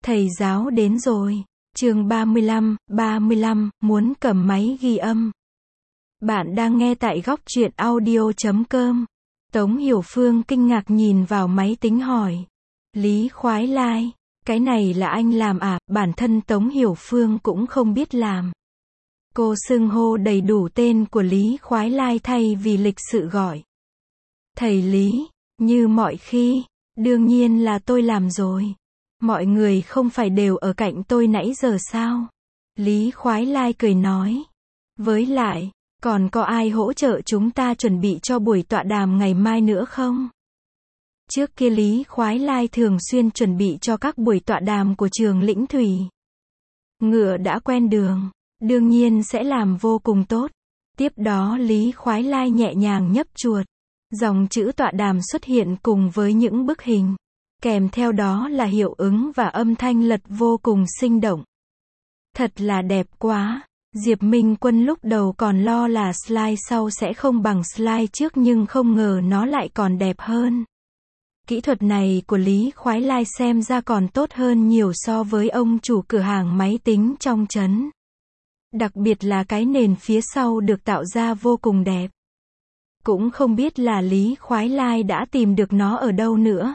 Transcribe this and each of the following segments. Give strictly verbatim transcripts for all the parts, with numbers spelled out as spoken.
Thầy giáo đến rồi. Chương ba mươi lăm, ba mươi lăm, muốn cầm máy ghi âm. Bạn đang nghe tại góc truyện audio chấm com. Tống Hiểu Phương kinh ngạc nhìn vào máy tính hỏi. Lý Khoái Lai, cái này là anh làm à? Bản thân Tống Hiểu Phương cũng không biết làm. Cô xưng hô đầy đủ tên của Lý Khoái Lai thay vì lịch sự gọi. Thầy Lý, như mọi khi, đương nhiên là tôi làm rồi. Mọi người không phải đều ở cạnh tôi nãy giờ sao? Lý Khoái Lai cười nói. Với lại, còn có ai hỗ trợ chúng ta chuẩn bị cho buổi tọa đàm ngày mai nữa không? Trước kia Lý Khoái Lai thường xuyên chuẩn bị cho các buổi tọa đàm của trường Lĩnh Thủy. Ngựa đã quen đường, đương nhiên sẽ làm vô cùng tốt. Tiếp đó Lý Khoái Lai nhẹ nhàng nhấp chuột. Dòng chữ tọa đàm xuất hiện cùng với những bức hình. Kèm theo đó là hiệu ứng và âm thanh lật vô cùng sinh động. Thật là đẹp quá. Diệp Minh Quân lúc đầu còn lo là slide sau sẽ không bằng slide trước nhưng không ngờ nó lại còn đẹp hơn. Kỹ thuật này của Lý Khoái Lai xem ra còn tốt hơn nhiều so với ông chủ cửa hàng máy tính trong trấn. Đặc biệt là cái nền phía sau được tạo ra vô cùng đẹp. Cũng không biết là Lý Khoái Lai đã tìm được nó ở đâu nữa.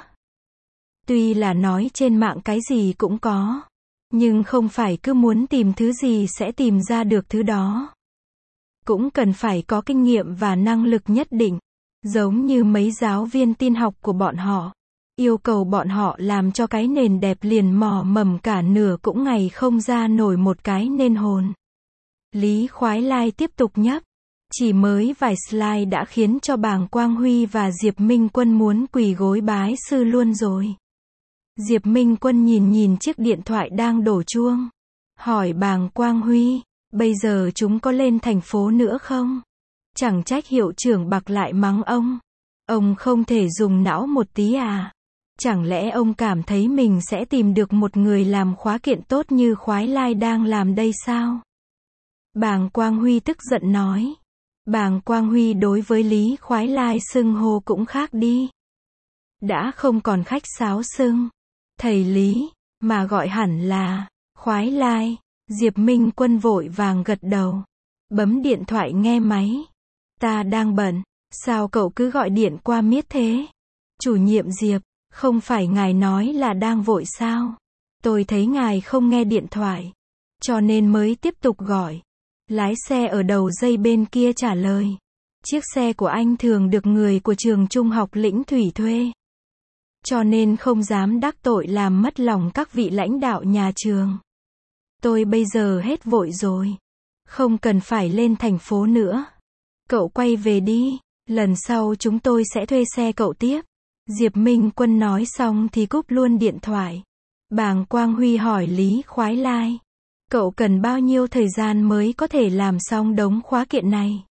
Tuy là nói trên mạng cái gì cũng có, nhưng không phải cứ muốn tìm thứ gì sẽ tìm ra được thứ đó. Cũng cần phải có kinh nghiệm và năng lực nhất định. Giống như mấy giáo viên tin học của bọn họ. Yêu cầu bọn họ làm cho cái nền đẹp liền mò mầm cả nửa cũng ngày không ra nổi một cái nên hồn. Lý Khoái Lai tiếp tục nhấp. Chỉ mới vài slide đã khiến cho Bàng Quang Huy và Diệp Minh Quân muốn quỳ gối bái sư luôn rồi. Diệp Minh Quân nhìn nhìn chiếc điện thoại đang đổ chuông. Hỏi Bàng Quang Huy, bây giờ chúng có lên thành phố nữa không? Chẳng trách hiệu trưởng Bạc lại mắng ông. Ông không thể dùng não một tí à? Chẳng lẽ ông cảm thấy mình sẽ tìm được một người làm khóa kiện tốt như Khoái Lai đang làm đây sao? Bàng Quang Huy tức giận nói. Bàng Quang Huy đối với Lý Khoái Lai xưng hô cũng khác đi. Đã không còn khách sáo xưng thầy Lý, mà gọi hẳn là Khoái Lai. Diệp Minh Quân vội vàng gật đầu. Bấm điện thoại nghe máy. Ta đang bận, sao cậu cứ gọi điện qua miết thế? Chủ nhiệm Diệp, không phải ngài nói là đang vội sao? Tôi thấy ngài không nghe điện thoại, cho nên mới tiếp tục gọi. Lái xe ở đầu dây bên kia trả lời. Chiếc xe của anh thường được người của trường trung học Lĩnh Thủy thuê. Cho nên không dám đắc tội làm mất lòng các vị lãnh đạo nhà trường. Tôi bây giờ hết vội rồi. Không cần phải lên thành phố nữa. Cậu quay về đi. Lần sau chúng tôi sẽ thuê xe cậu tiếp. Diệp Minh Quân nói xong thì cúp luôn điện thoại. Bàng Quang Huy hỏi Lý Khoái Lai. Cậu cần bao nhiêu thời gian mới có thể làm xong đống khóa kiện này?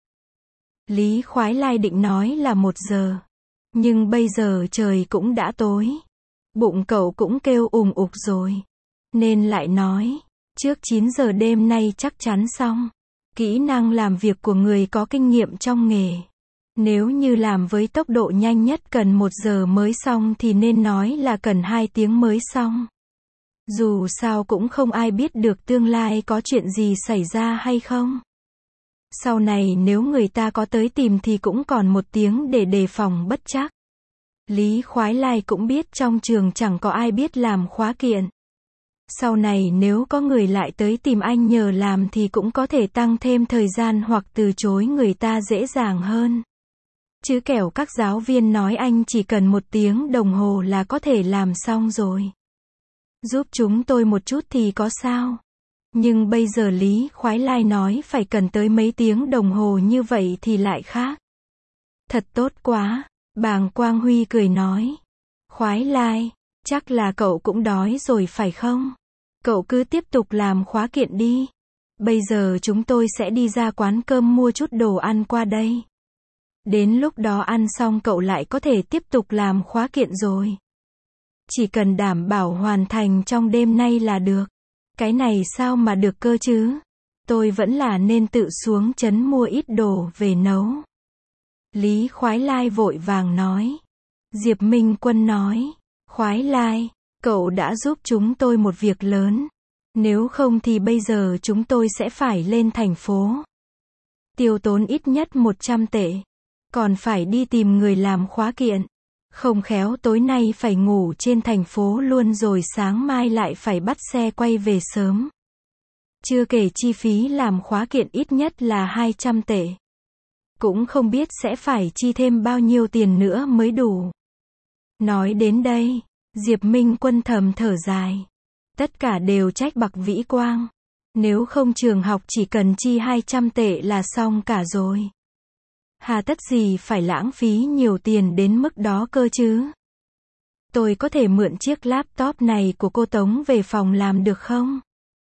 Lý Khoái Lai định nói là một giờ. Nhưng bây giờ trời cũng đã tối. Bụng cậu cũng kêu ùng ục rồi. Nên lại nói, trước chín giờ đêm nay chắc chắn xong. Kỹ năng làm việc của người có kinh nghiệm trong nghề. Nếu như làm với tốc độ nhanh nhất cần một giờ mới xong thì nên nói là cần hai tiếng mới xong. Dù sao cũng không ai biết được tương lai có chuyện gì xảy ra hay không. Sau này nếu người ta có tới tìm thì cũng còn một tiếng để đề phòng bất trắc. Lý Khoái Lai cũng biết trong trường chẳng có ai biết làm khóa kiện. Sau này nếu có người lại tới tìm anh nhờ làm thì cũng có thể tăng thêm thời gian hoặc từ chối người ta dễ dàng hơn. Chứ kẻo các giáo viên nói anh chỉ cần một tiếng đồng hồ là có thể làm xong rồi. Giúp chúng tôi một chút thì có sao? Nhưng bây giờ Lý Khoái Lai nói phải cần tới mấy tiếng đồng hồ như vậy thì lại khác. Thật tốt quá. Bàng Quang Huy cười nói. Khoái Lai, chắc là cậu cũng đói rồi phải không? Cậu cứ tiếp tục làm khóa kiện đi. Bây giờ chúng tôi sẽ đi ra quán cơm mua chút đồ ăn qua đây. Đến lúc đó ăn xong cậu lại có thể tiếp tục làm khóa kiện rồi. Chỉ cần đảm bảo hoàn thành trong đêm nay là được. Cái này sao mà được cơ chứ? Tôi vẫn là nên tự xuống trấn mua ít đồ về nấu. Lý Khoái Lai vội vàng nói. Diệp Minh Quân nói. Khoái Lai, Cậu đã giúp chúng tôi một việc lớn. Nếu không thì bây giờ chúng tôi sẽ phải lên thành phố. Tiêu tốn ít nhất một trăm tệ. Còn phải đi tìm người làm khóa kiện. Không khéo tối nay phải ngủ trên thành phố luôn rồi sáng mai lại phải bắt xe quay về sớm. Chưa kể chi phí làm khóa kiện ít nhất là hai trăm tệ. Cũng không biết sẽ phải chi thêm bao nhiêu tiền nữa mới đủ. Nói đến đây, Diệp Minh Quân thầm thở dài. Tất cả đều trách Bạc Vĩ Quang. Nếu không trường học chỉ cần chi hai trăm tệ là xong cả rồi. Hà tất gì phải lãng phí nhiều tiền đến mức đó cơ chứ? Tôi có thể mượn chiếc laptop này của cô Tống về phòng làm được không?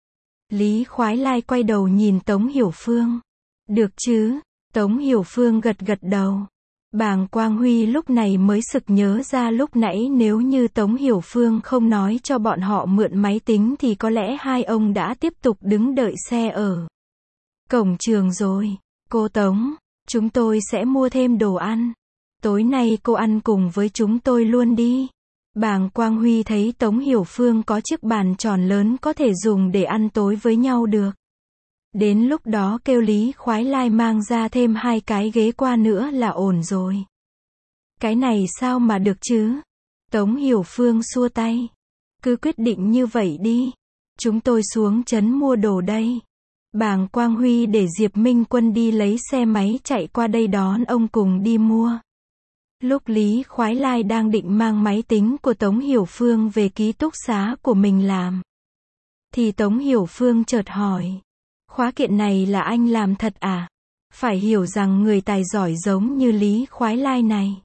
Lý Khoái Lai quay đầu nhìn Tống Hiểu Phương. Được chứ? Tống Hiểu Phương gật gật đầu. Bàng Quang Huy lúc này mới sực nhớ ra lúc nãy nếu như Tống Hiểu Phương không nói cho bọn họ mượn máy tính thì có lẽ hai ông đã tiếp tục đứng đợi xe ở cổng trường rồi. Cô Tống, chúng tôi sẽ mua thêm đồ ăn. Tối nay cô ăn cùng với chúng tôi luôn đi. Bàng Quang Huy thấy Tống Hiểu Phương có chiếc bàn tròn lớn có thể dùng để ăn tối với nhau được. Đến lúc đó kêu Lý Khoái Lai mang ra thêm hai cái ghế qua nữa là ổn rồi. Cái này sao mà được chứ? Tống Hiểu Phương xua tay. Cứ quyết định như vậy đi. Chúng tôi xuống trấn mua đồ đây. Bàng Quang Huy để Diệp Minh Quân đi lấy xe máy chạy qua đây đón ông cùng đi mua. Lúc Lý Khoái Lai đang định mang máy tính của Tống Hiểu Phương về ký túc xá của mình làm, thì Tống Hiểu Phương chợt hỏi. Khóa kiện này là anh làm thật à? Phải hiểu rằng người tài giỏi giống như Lý Khoái Lai này,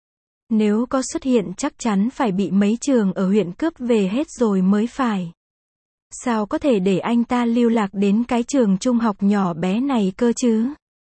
nếu có xuất hiện chắc chắn phải bị mấy trường ở huyện cướp về hết rồi mới phải. Sao có thể để anh ta lưu lạc đến cái trường trung học nhỏ bé này cơ chứ?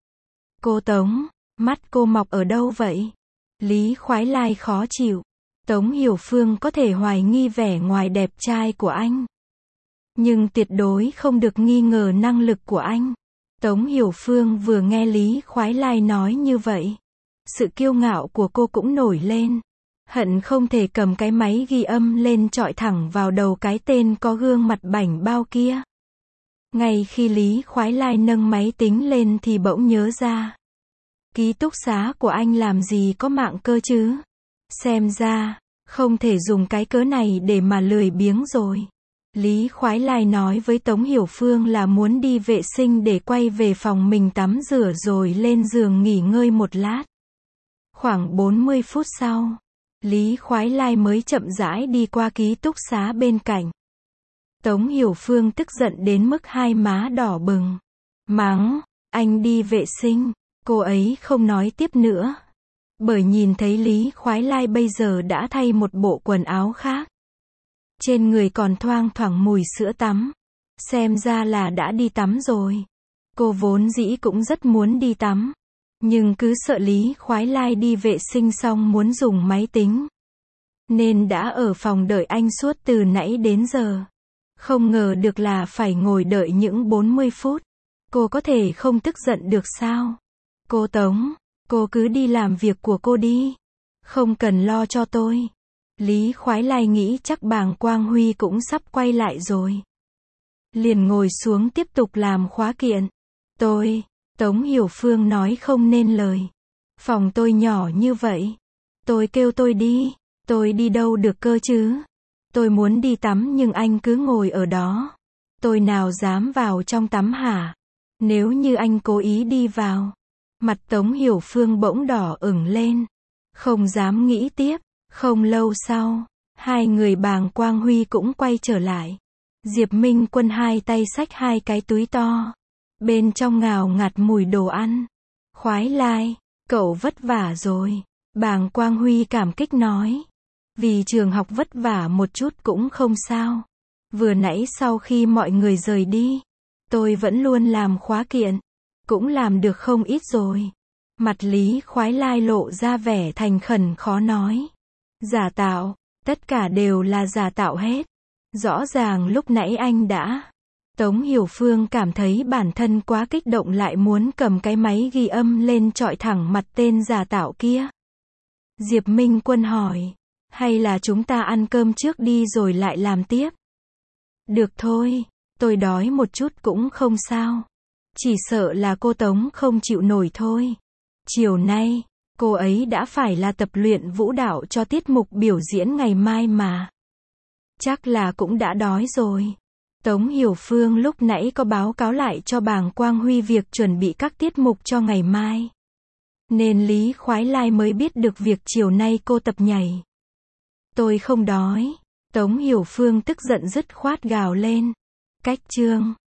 Cô Tống, mắt cô mọc ở đâu vậy? Lý Khoái Lai khó chịu. Tống Hiểu Phương có thể hoài nghi vẻ ngoài đẹp trai của anh, nhưng tuyệt đối không được nghi ngờ năng lực của anh. Tống Hiểu Phương vừa nghe Lý Khoái Lai nói như vậy, sự kiêu ngạo của cô cũng nổi lên. Hận không thể cầm cái máy ghi âm lên chọi thẳng vào đầu cái tên có gương mặt bảnh bao kia. Ngay khi Lý Khoái Lai nâng máy tính lên thì bỗng nhớ ra. Ký túc xá của anh làm gì có mạng cơ chứ? Xem ra, không thể dùng cái cớ này để mà lười biếng rồi. Lý Khoái Lai nói với Tống Hiểu Phương là muốn đi vệ sinh để quay về phòng mình tắm rửa rồi lên giường nghỉ ngơi một lát. Khoảng bốn mươi phút sau, Lý Khoái Lai mới chậm rãi đi qua ký túc xá bên cạnh. Tống Hiểu Phương tức giận đến mức hai má đỏ bừng. Mắng, anh đi vệ sinh. Cô ấy không nói tiếp nữa, bởi nhìn thấy Lý Khoái Lai bây giờ đã thay một bộ quần áo khác. Trên người còn thoang thoảng mùi sữa tắm. Xem ra là đã đi tắm rồi. Cô vốn dĩ cũng rất muốn đi tắm, nhưng cứ sợ Lý Khoái Lai đi vệ sinh xong muốn dùng máy tính, nên đã ở phòng đợi anh suốt từ nãy đến giờ. Không ngờ được là phải ngồi đợi những bốn mươi phút. Cô có thể không tức giận được sao? Cô Tống, cô cứ đi làm việc của cô đi. Không cần lo cho tôi. Lý Khoái Lai nghĩ chắc Bàng Quang Huy cũng sắp quay lại rồi. Liền ngồi xuống tiếp tục làm khóa kiện. Tôi, Tống Hiểu Phương nói không nên lời. Phòng tôi nhỏ như vậy. Tôi kêu tôi đi. Tôi đi đâu được cơ chứ? Tôi muốn đi tắm nhưng anh cứ ngồi ở đó. Tôi nào dám vào trong tắm hả? Nếu như anh cố ý đi vào. Mặt Tống Hiểu Phương bỗng đỏ ửng lên. Không dám nghĩ tiếp. Không lâu sau, hai người Bàng Quang Huy cũng quay trở lại. Diệp Minh Quân hai tay xách hai cái túi to. Bên trong ngào ngạt mùi đồ ăn. Khoái Lai, cậu vất vả rồi. Bàng Quang Huy cảm kích nói. Vì trường học vất vả một chút cũng không sao. Vừa nãy sau khi mọi người rời đi, tôi vẫn luôn làm khóa kiện. Cũng làm được không ít rồi. Mặt Lý Khoái Lai lộ ra vẻ thành khẩn khó nói. Giả tạo, tất cả đều là giả tạo hết. Rõ ràng lúc nãy anh đã. Tống Hiểu Phương cảm thấy bản thân quá kích động lại muốn cầm cái máy ghi âm lên chọi thẳng mặt tên giả tạo kia. Diệp Minh Quân hỏi. Hay là chúng ta ăn cơm trước đi rồi lại làm tiếp? Được thôi, tôi đói một chút cũng không sao. Chỉ sợ là cô Tống không chịu nổi thôi. Chiều nay, cô ấy đã phải là tập luyện vũ đạo cho tiết mục biểu diễn ngày mai mà. Chắc là cũng đã đói rồi. Tống Hiểu Phương lúc nãy có báo cáo lại cho Bàng Quang Huy việc chuẩn bị các tiết mục cho ngày mai. Nên Lý Khoái Lai mới biết được việc chiều nay cô tập nhảy. Tôi không đói. Tống Hiểu Phương tức giận dứt khoát gào lên. Cách chương